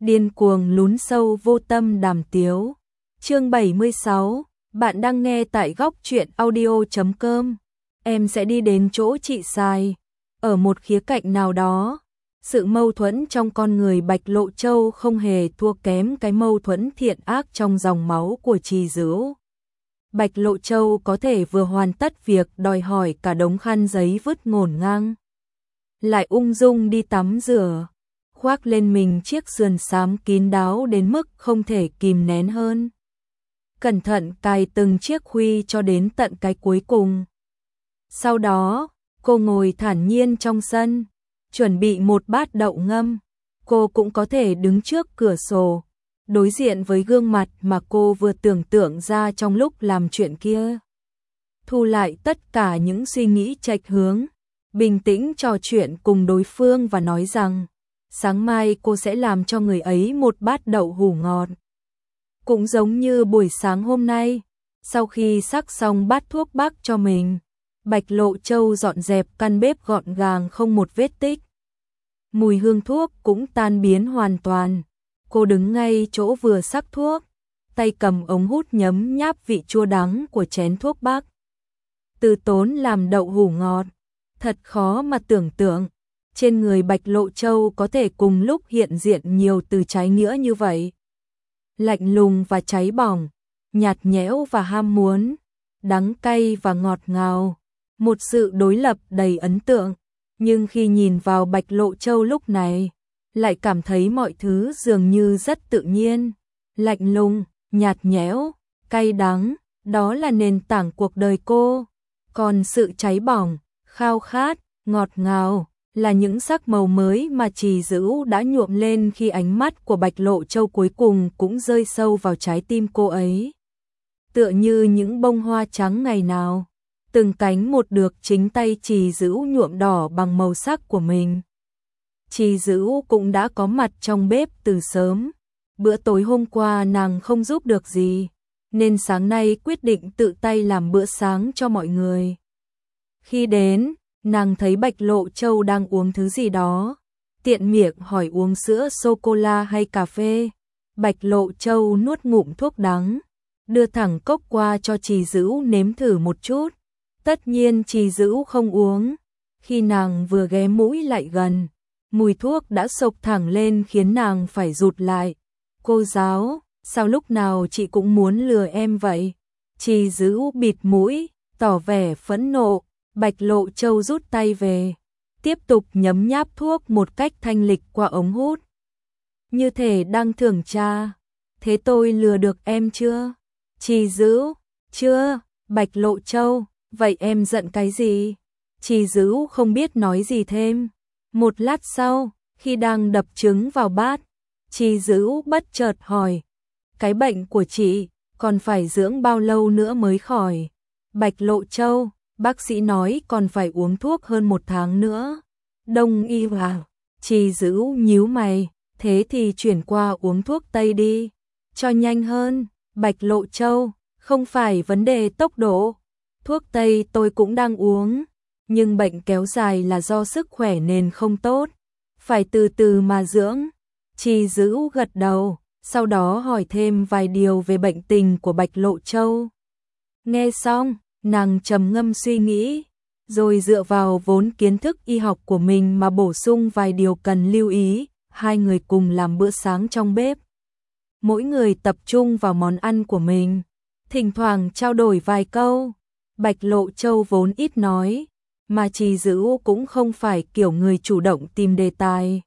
Điên cuồng lún sâu vô tâm đàm tiếu. Chương 76, bạn đang nghe tại góc truyện audio.com. Em sẽ đi đến chỗ chị sai. Ở một khía cạnh nào đó, sự mâu thuẫn trong con người Bạch Lộ Châu không hề thua kém cái mâu thuẫn thiện ác trong dòng máu của Trì Dữu. Bạch Lộ Châu có thể vừa hoàn tất việc đòi hỏi cả đống khăn giấy vứt ngổn ngang, lại ung dung đi tắm rửa, khoác lên mình chiếc sườn xám kín đáo đến mức không thể kìm nén hơn. Cẩn thận cài từng chiếc khuy cho đến tận cái cuối cùng. Sau đó, cô ngồi thản nhiên trong sân, chuẩn bị một bát đậu ngâm. Cô cũng có thể đứng trước cửa sổ, đối diện với gương mặt mà cô vừa tưởng tượng ra trong lúc làm chuyện kia. Thu lại tất cả những suy nghĩ chệch hướng, bình tĩnh trò chuyện cùng đối phương và nói rằng sáng mai cô sẽ làm cho người ấy một bát đậu hủ ngọt. Cũng giống như buổi sáng hôm nay, sau khi sắc xong bát thuốc bắc cho mình, Bạch Lộ Châu dọn dẹp căn bếp gọn gàng không một vết tích. Mùi hương thuốc cũng tan biến hoàn toàn. Cô đứng ngay chỗ vừa sắc thuốc, tay cầm ống hút nhấm nháp vị chua đắng của chén thuốc bắc. Từ tốn làm đậu hủ ngọt, thật khó mà tưởng tượng. Trên người Bạch Lộ Châu có thể cùng lúc hiện diện nhiều từ trái nghĩa như vậy. Lạnh lùng và cháy bỏng, nhạt nhẽo và ham muốn, đắng cay và ngọt ngào. Một sự đối lập đầy ấn tượng. Nhưng khi nhìn vào Bạch Lộ Châu lúc này, lại cảm thấy mọi thứ dường như rất tự nhiên. Lạnh lùng, nhạt nhẽo, cay đắng, đó là nền tảng cuộc đời cô. Còn sự cháy bỏng, khao khát, ngọt ngào là những sắc màu mới mà Trì Dữu đã nhuộm lên khi ánh mắt của Bạch Lộ Châu cuối cùng cũng rơi sâu vào trái tim cô ấy. Tựa như những bông hoa trắng ngày nào, từng cánh một được chính tay Trì Dữu nhuộm đỏ bằng màu sắc của mình. Trì Dữu cũng đã có mặt trong bếp từ sớm. Bữa tối hôm qua nàng không giúp được gì, nên sáng nay quyết định tự tay làm bữa sáng cho mọi người. Khi đến, nàng thấy Bạch Lộ Châu đang uống thứ gì đó, tiện miệng hỏi uống sữa sô-cô-la hay cà phê. Bạch Lộ Châu nuốt ngụm thuốc đắng, đưa thẳng cốc qua cho Trì Dữu nếm thử một chút. Tất nhiên Trì Dữu không uống. Khi nàng vừa ghé mũi lại gần, mùi thuốc đã xộc thẳng lên khiến nàng phải rụt lại. Cô giáo, sao lúc nào chị cũng muốn lừa em vậy? Trì Dữu bịt mũi, tỏ vẻ phẫn nộ. Bạch Lộ Châu rút tay về, tiếp tục nhấm nháp thuốc một cách thanh lịch qua ống hút. Như thể đang thưởng tra. Thế tôi lừa được em chưa? Trì Dữu, chưa. Bạch Lộ Châu, vậy em giận cái gì? Trì Dữu không biết nói gì thêm. Một lát sau, khi đang đập trứng vào bát, Trì Dữu bất chợt hỏi, cái bệnh của chị còn phải dưỡng bao lâu nữa mới khỏi? Bạch Lộ Châu, bác sĩ nói còn phải uống thuốc hơn 1 tháng nữa. Đông y vào. Trì Dữu nhíu mày, thế thì chuyển qua uống thuốc Tây đi, cho nhanh hơn. Bạch Lộ Châu, không phải vấn đề tốc độ. Thuốc Tây tôi cũng đang uống, nhưng bệnh kéo dài là do sức khỏe nên không tốt, phải từ từ mà dưỡng. Trì Dữu gật đầu, sau đó hỏi thêm vài điều về bệnh tình của Bạch Lộ Châu. Nghe xong, nàng trầm ngâm suy nghĩ, rồi dựa vào vốn kiến thức y học của mình mà bổ sung vài điều cần lưu ý. Hai người cùng làm bữa sáng trong bếp. Mỗi người tập trung vào món ăn của mình, thỉnh thoảng trao đổi vài câu. Bạch Lộ Châu vốn ít nói, mà Trì Dữu cũng không phải kiểu người chủ động tìm đề tài.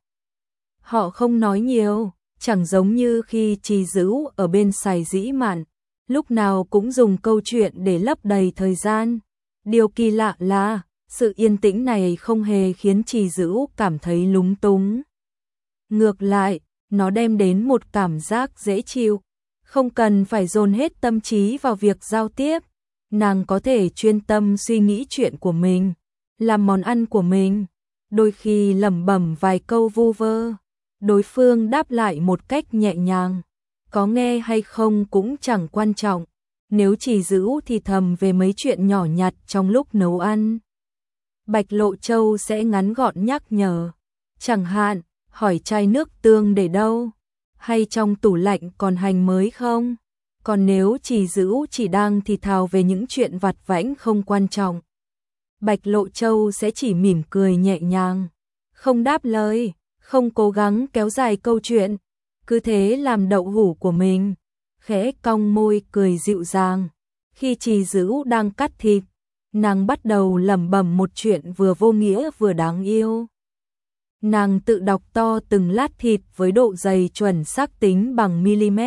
Họ không nói nhiều, chẳng giống như khi Trì Dữu ở bên Sài Dĩ Mạn, lúc nào cũng dùng câu chuyện để lấp đầy thời gian. Điều kỳ lạ là, sự yên tĩnh này không hề khiến Trì Dữu cảm thấy lúng túng. Ngược lại, nó đem đến một cảm giác dễ chịu, không cần phải dồn hết tâm trí vào việc giao tiếp. Nàng có thể chuyên tâm suy nghĩ chuyện của mình, làm món ăn của mình, đôi khi lẩm bẩm vài câu vu vơ. Đối phương đáp lại một cách nhẹ nhàng, có nghe hay không cũng chẳng quan trọng. Nếu Trì Dữu thì thầm về mấy chuyện nhỏ nhặt trong lúc nấu ăn, Bạch Lộ Châu sẽ ngắn gọn nhắc nhở. Chẳng hạn, hỏi chai nước tương để đâu? Hay trong tủ lạnh còn hành mới không? Còn nếu Trì Dữ chỉ đang thì thào về những chuyện vặt vãnh không quan trọng, Bạch Lộ Châu sẽ chỉ mỉm cười nhẹ nhàng, không đáp lời, không cố gắng kéo dài câu chuyện, cứ thế làm đậu hũ của mình, khẽ cong môi cười dịu dàng. Khi Trì Dữ đang cắt thịt, nàng bắt đầu lẩm bẩm một chuyện vừa vô nghĩa vừa đáng yêu. Nàng tự đọc to từng lát thịt với độ dày chuẩn xác tính bằng mm.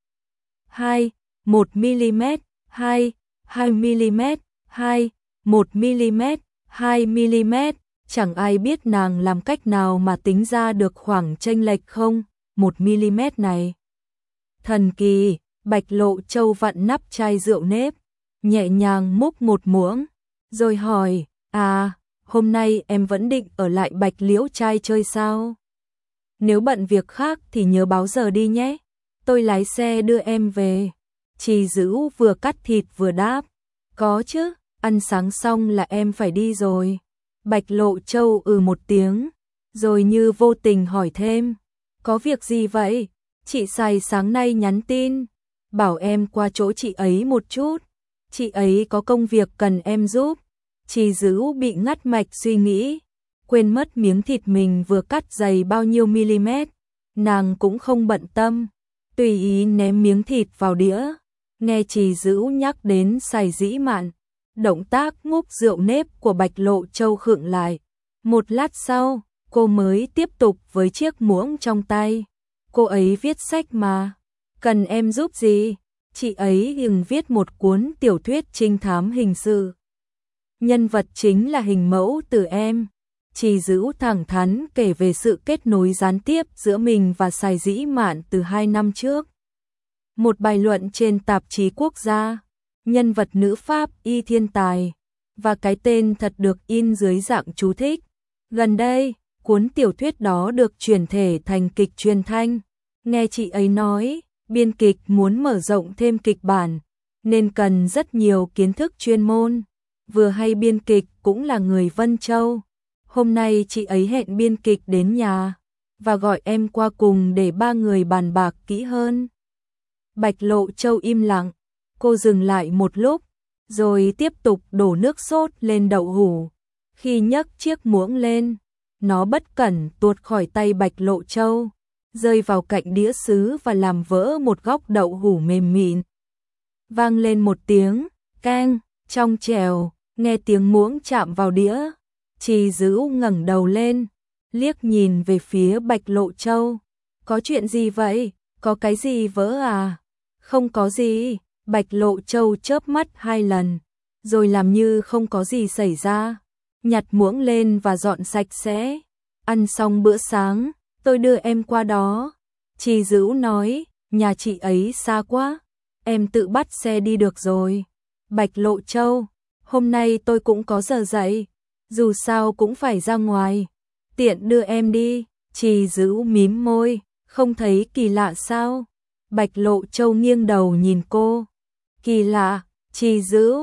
2, 1 mm, 2, 2 mm, 2, 1 mm, 2 mm, chẳng ai biết nàng làm cách nào mà tính ra được khoảng chênh lệch không, 1 mm này. Thần kỳ, Bạch Lộ Châu vặn nắp chai rượu nếp, nhẹ nhàng múc một muỗng, rồi hỏi, hôm nay em vẫn định ở lại Bạch Liễu trai chơi sao? Nếu bận việc khác thì nhớ báo giờ đi nhé, tôi lái xe đưa em về. Trì Dữ vừa cắt thịt vừa đáp, có chứ, ăn sáng xong là em phải đi rồi. Bạch Lộ Châu một tiếng, rồi như vô tình hỏi thêm, có việc gì vậy? Chị Sài sáng nay nhắn tin, bảo em qua chỗ chị ấy một chút, chị ấy có công việc cần em giúp. Trì Dữ bị ngắt mạch suy nghĩ, quên mất miếng thịt mình vừa cắt dày bao nhiêu mm, nàng cũng không bận tâm, tùy ý ném miếng thịt vào đĩa. Nghe Trì Dữ nhắc đến Sài Dĩ Mạn, động tác ngúp rượu nếp của Bạch Lộ Châu khựng lại. Một lát sau, cô mới tiếp tục với chiếc muỗng trong tay. Cô ấy viết sách mà, cần em giúp gì? Chị ấy viết một cuốn tiểu thuyết trinh thám hình sự. Nhân vật chính là hình mẫu từ em. Trì Dữ thẳng thắn kể về sự kết nối gián tiếp giữa mình và Sài Dĩ Mạn từ 2 năm trước. Một bài luận trên tạp chí Quốc gia, nhân vật nữ Pháp y thiên tài, và cái tên thật được in dưới dạng chú thích. Gần đây, cuốn tiểu thuyết đó được chuyển thể thành kịch truyền thanh. Nghe chị ấy nói, biên kịch muốn mở rộng thêm kịch bản, nên cần rất nhiều kiến thức chuyên môn. Vừa hay biên kịch cũng là người Vân Châu. Hôm nay chị ấy hẹn biên kịch đến nhà, và gọi em qua cùng để 3 người bàn bạc kỹ hơn. Bạch Lộ Châu im lặng, cô dừng lại một lúc, rồi tiếp tục đổ nước sốt lên đậu hũ. Khi nhấc chiếc muỗng lên, nó bất cẩn tuột khỏi tay Bạch Lộ Châu, rơi vào cạnh đĩa sứ và làm vỡ một góc đậu hũ mềm mịn. Vang lên một tiếng keng trong trẻo, nghe tiếng muỗng chạm vào đĩa, Trì Dữ ngẩng đầu lên, liếc nhìn về phía Bạch Lộ Châu. Có chuyện gì vậy? Có cái gì vỡ à? Không có gì. Bạch Lộ Châu chớp mắt 2 lần, rồi làm như không có gì xảy ra, nhặt muỗng lên và dọn sạch sẽ. Ăn xong bữa sáng, tôi đưa em qua đó. Trì Dữ nói, nhà chị ấy xa quá, em tự bắt xe đi được rồi. Bạch Lộ Châu, hôm nay tôi cũng có giờ dậy, dù sao cũng phải ra ngoài, tiện đưa em đi. Trì Dữ mím môi, không thấy kỳ lạ sao? Bạch Lộ Châu nghiêng đầu nhìn cô. Kỳ lạ? Trì Dữ,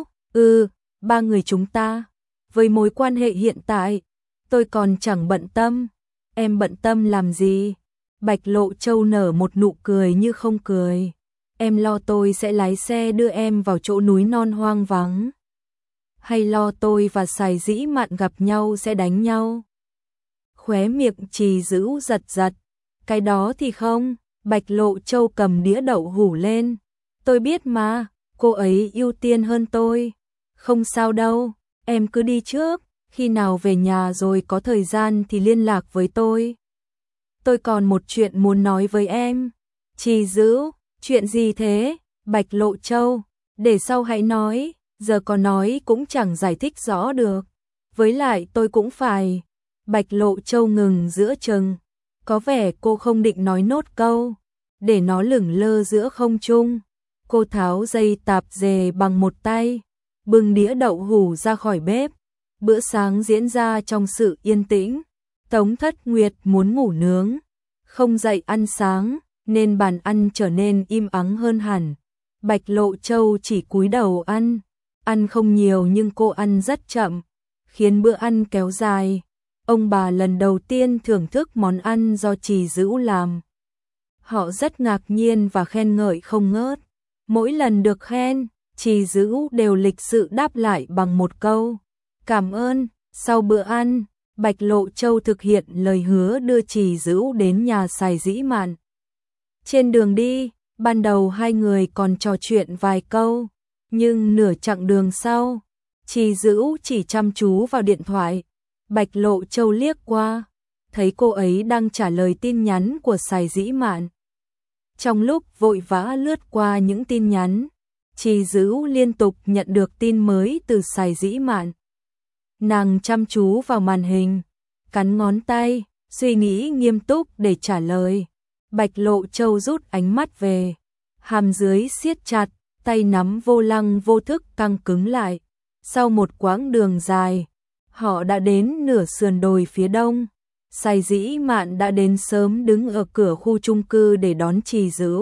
3 người chúng ta, với mối quan hệ hiện tại, tôi còn chẳng bận tâm. Em bận tâm làm gì? Bạch Lộ Châu nở một nụ cười như không cười. Em lo tôi sẽ lái xe đưa em vào chỗ núi non hoang vắng? Hay lo tôi và Sài Dĩ Mạn gặp nhau sẽ đánh nhau? Khóe miệng Trì Dữ giật giật. Cái đó thì không. Bạch Lộ Châu cầm đĩa đậu hũ lên. Tôi biết mà, cô ấy ưu tiên hơn tôi. Không sao đâu, em cứ đi trước, khi nào về nhà rồi có thời gian thì liên lạc với tôi. Tôi còn một chuyện muốn nói với em. Trì Dữ, chuyện gì thế? Bạch Lộ Châu, để sau hãy nói, giờ có nói cũng chẳng giải thích rõ được. Với lại tôi cũng phải. Bạch Lộ Châu ngừng giữa chừng, có vẻ cô không định nói nốt câu, để nó lửng lơ giữa không trung. Cô tháo dây tạp dề bằng một tay, bưng đĩa đậu hũ ra khỏi bếp. Bữa sáng diễn ra trong sự yên tĩnh. Tống Thất Nguyệt muốn ngủ nướng, không dậy ăn sáng, nên bàn ăn trở nên im ắng hơn hẳn. Bạch Lộ Châu chỉ cúi đầu ăn, ăn không nhiều nhưng cô ăn rất chậm, khiến bữa ăn kéo dài. Ông bà lần đầu tiên thưởng thức món ăn do Trì Dữ làm. Họ rất ngạc nhiên và khen ngợi không ngớt. Mỗi lần được khen, Trì Dữ đều lịch sự đáp lại bằng một câu cảm ơn. Sau bữa ăn, Bạch Lộ Châu thực hiện lời hứa đưa Trì Dữ đến nhà Sài Dĩ Mạn. Trên đường đi, ban đầu hai người còn trò chuyện vài câu, nhưng nửa chặng đường sau, Trì Dữ chỉ chăm chú vào điện thoại. Bạch Lộ Châu liếc qua, thấy cô ấy đang trả lời tin nhắn của Sài Dĩ Mạn. Trong lúc vội vã lướt qua những tin nhắn, Trì Dữ liên tục nhận được tin mới từ Sài Dĩ Mạn. Nàng chăm chú vào màn hình, cắn ngón tay, suy nghĩ nghiêm túc để trả lời. Bạch Lộ Châu rút ánh mắt về, hàm dưới siết chặt, tay nắm vô lăng vô thức căng cứng lại. Sau một quãng đường dài, họ đã đến nửa sườn đồi phía đông. Sài Dĩ Mạn đã đến sớm đứng ở cửa khu chung cư để đón Trì Dữ.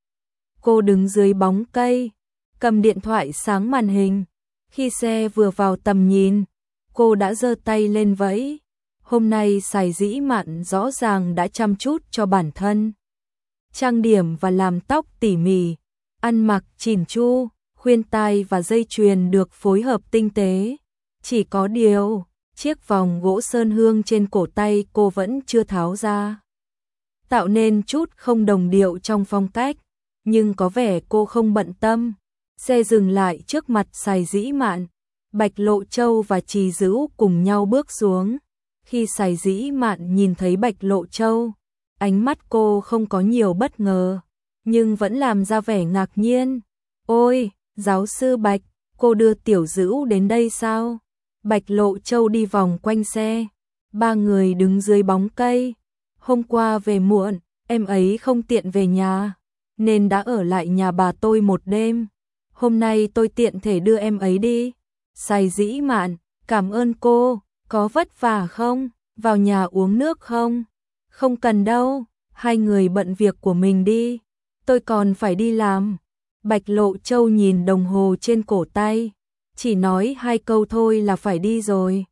Cô đứng dưới bóng cây, cầm điện thoại sáng màn hình. Khi xe vừa vào tầm nhìn, cô đã giơ tay lên vẫy. Hôm nay Sài Dĩ Mạn rõ ràng đã chăm chút cho bản thân. Trang điểm và làm tóc tỉ mỉ, ăn mặc chỉn chu, khuyên tai và dây chuyền được phối hợp tinh tế. Chỉ có điều, chiếc vòng gỗ sơn hương trên cổ tay cô vẫn chưa tháo ra, tạo nên chút không đồng điệu trong phong cách, nhưng có vẻ cô không bận tâm. Xe dừng lại trước mặt Sài Dĩ Mạn, Bạch Lộ Châu và Trì Dữ cùng nhau bước xuống. Khi Sài Dĩ Mạn nhìn thấy Bạch Lộ Châu, ánh mắt cô không có nhiều bất ngờ, nhưng vẫn làm ra vẻ ngạc nhiên. Ôi, giáo sư Bạch, cô đưa Tiểu Dữ đến đây sao? Bạch Lộ Châu đi vòng quanh xe, ba người đứng dưới bóng cây. Hôm qua về muộn, em ấy không tiện về nhà, nên đã ở lại nhà bà tôi một đêm. Hôm nay tôi tiện thể đưa em ấy đi. Sài Dĩ Mạn, cảm ơn cô, có vất vả không? Vào nhà uống nước không? Không cần đâu, hai người bận việc của mình đi, tôi còn phải đi làm. Bạch Lộ Châu nhìn đồng hồ trên cổ tay, chỉ nói 2 câu thôi là phải đi rồi.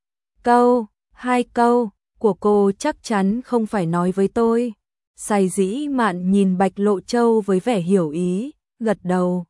Hai câu của cô chắc chắn không phải nói với tôi. Sài Dĩ Mạn nhìn Bạch Lộ Châu với vẻ hiểu ý, gật đầu.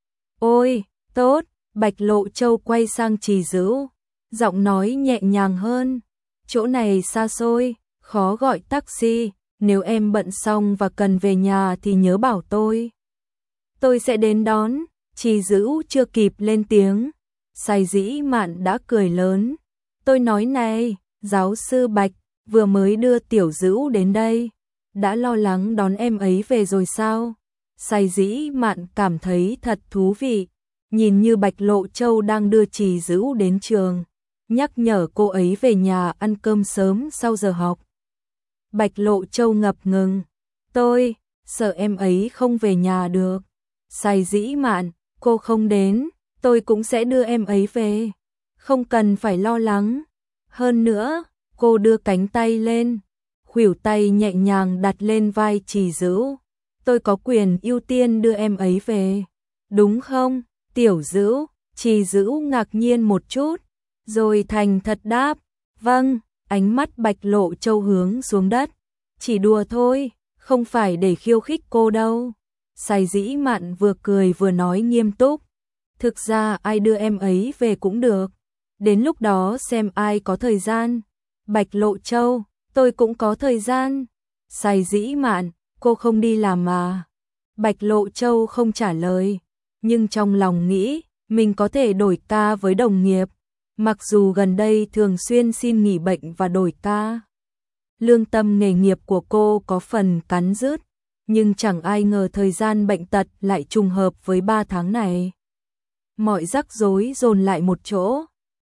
Ôi, tốt. Bạch Lộ Châu quay sang Trì Dữ, giọng nói nhẹ nhàng hơn. Chỗ này xa xôi, khó gọi taxi, nếu em bận xong và cần về nhà thì nhớ bảo tôi. Tôi sẽ đến đón. Trì Dữ chưa kịp lên tiếng, Sài Dĩ Mạn đã cười lớn. Tôi nói này, giáo sư Bạch, vừa mới đưa Tiểu Dữ đến đây, đã lo lắng đón em ấy về rồi sao? Sài Dĩ Mạn cảm thấy thật thú vị, nhìn như Bạch Lộ Châu đang đưa Trì Dữ đến trường, nhắc nhở cô ấy về nhà ăn cơm sớm sau giờ học. Bạch Lộ Châu ngập ngừng, tôi sợ em ấy không về nhà được. Sài Dĩ Mạn, cô không đến, tôi cũng sẽ đưa em ấy về, không cần phải lo lắng. Hơn nữa, cô đưa cánh tay lên, khuỷu tay nhẹ nhàng đặt lên vai Trì Dữ. Tôi có quyền ưu tiên đưa em ấy về, đúng không, Tiểu Dữ? Trì Dữ ngạc nhiên một chút, rồi thành thật đáp, vâng. Ánh mắt Bạch Lộ Châu hướng xuống đất, chỉ đùa thôi, không phải để khiêu khích cô đâu. Sài Dĩ Mạn vừa cười vừa nói nghiêm túc, thực ra ai đưa em ấy về cũng được, đến lúc đó xem ai có thời gian. Bạch Lộ Châu, tôi cũng có thời gian. Sài Dĩ Mạn, cô không đi làm mà? Bạch Lộ Châu không trả lời, nhưng trong lòng nghĩ mình có thể đổi ca với đồng nghiệp, mặc dù gần đây thường xuyên xin nghỉ bệnh và đổi ca. Lương tâm nghề nghiệp của cô có phần cắn rứt, nhưng chẳng ai ngờ thời gian bệnh tật lại trùng hợp với 3 tháng này. Mọi rắc rối dồn lại một chỗ,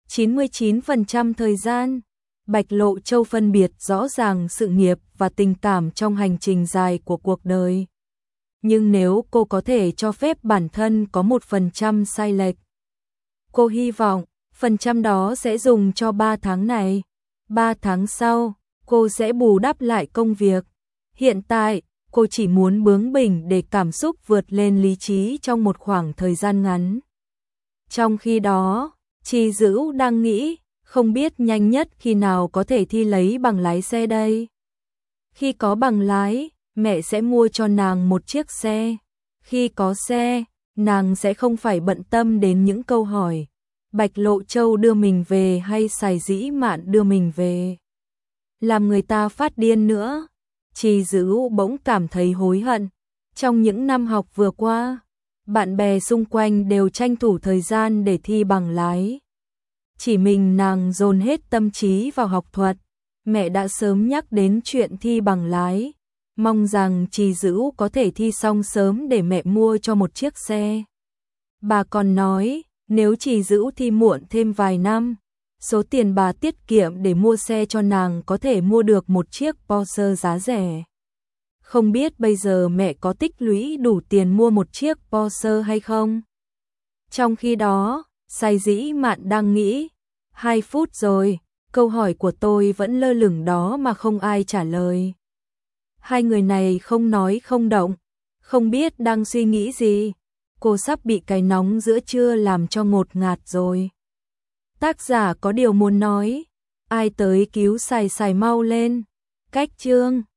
99% thời gian, Bạch Lộ Châu phân biệt rõ ràng sự nghiệp và tình cảm trong hành trình dài của cuộc đời. Nhưng nếu cô có thể cho phép bản thân có 1% sai lệch, cô hy vọng phần trăm đó sẽ dùng cho 3 tháng này. 3 tháng sau, cô sẽ bù đắp lại công việc. Hiện tại, cô chỉ muốn bướng bỉnh để cảm xúc vượt lên lý trí trong một khoảng thời gian ngắn. Trong khi đó, Trì Dữ đang nghĩ, không biết nhanh nhất khi nào có thể thi lấy bằng lái xe đây. Khi có bằng lái, mẹ sẽ mua cho nàng một chiếc xe. Khi có xe, nàng sẽ không phải bận tâm đến những câu hỏi Bạch Lộ Châu đưa mình về hay Sài Dĩ Mạn đưa mình về. Làm người ta phát điên nữa. Trì Dữ bỗng cảm thấy hối hận. Trong những năm học vừa qua, bạn bè xung quanh đều tranh thủ thời gian để thi bằng lái. Chỉ mình nàng dồn hết tâm trí vào học thuật. Mẹ đã sớm nhắc đến chuyện thi bằng lái, mong rằng Trì Dữ có thể thi xong sớm để mẹ mua cho một chiếc xe. Bà còn nói, nếu Trì Dữ thi muộn thêm vài năm, số tiền bà tiết kiệm để mua xe cho nàng có thể mua được một chiếc Porsche giá rẻ. Không biết bây giờ mẹ có tích lũy đủ tiền mua một chiếc Porsche hay không? Trong khi đó, Sài Dĩ Mạn đang nghĩ, 2 phút rồi, câu hỏi của tôi vẫn lơ lửng đó mà không ai trả lời. Hai người này không nói không động, không biết đang suy nghĩ gì. Cô sắp bị cái nóng giữa trưa làm cho ngột ngạt rồi. Tác giả có điều muốn nói, ai tới cứu Sài Sài mau lên. Cách chương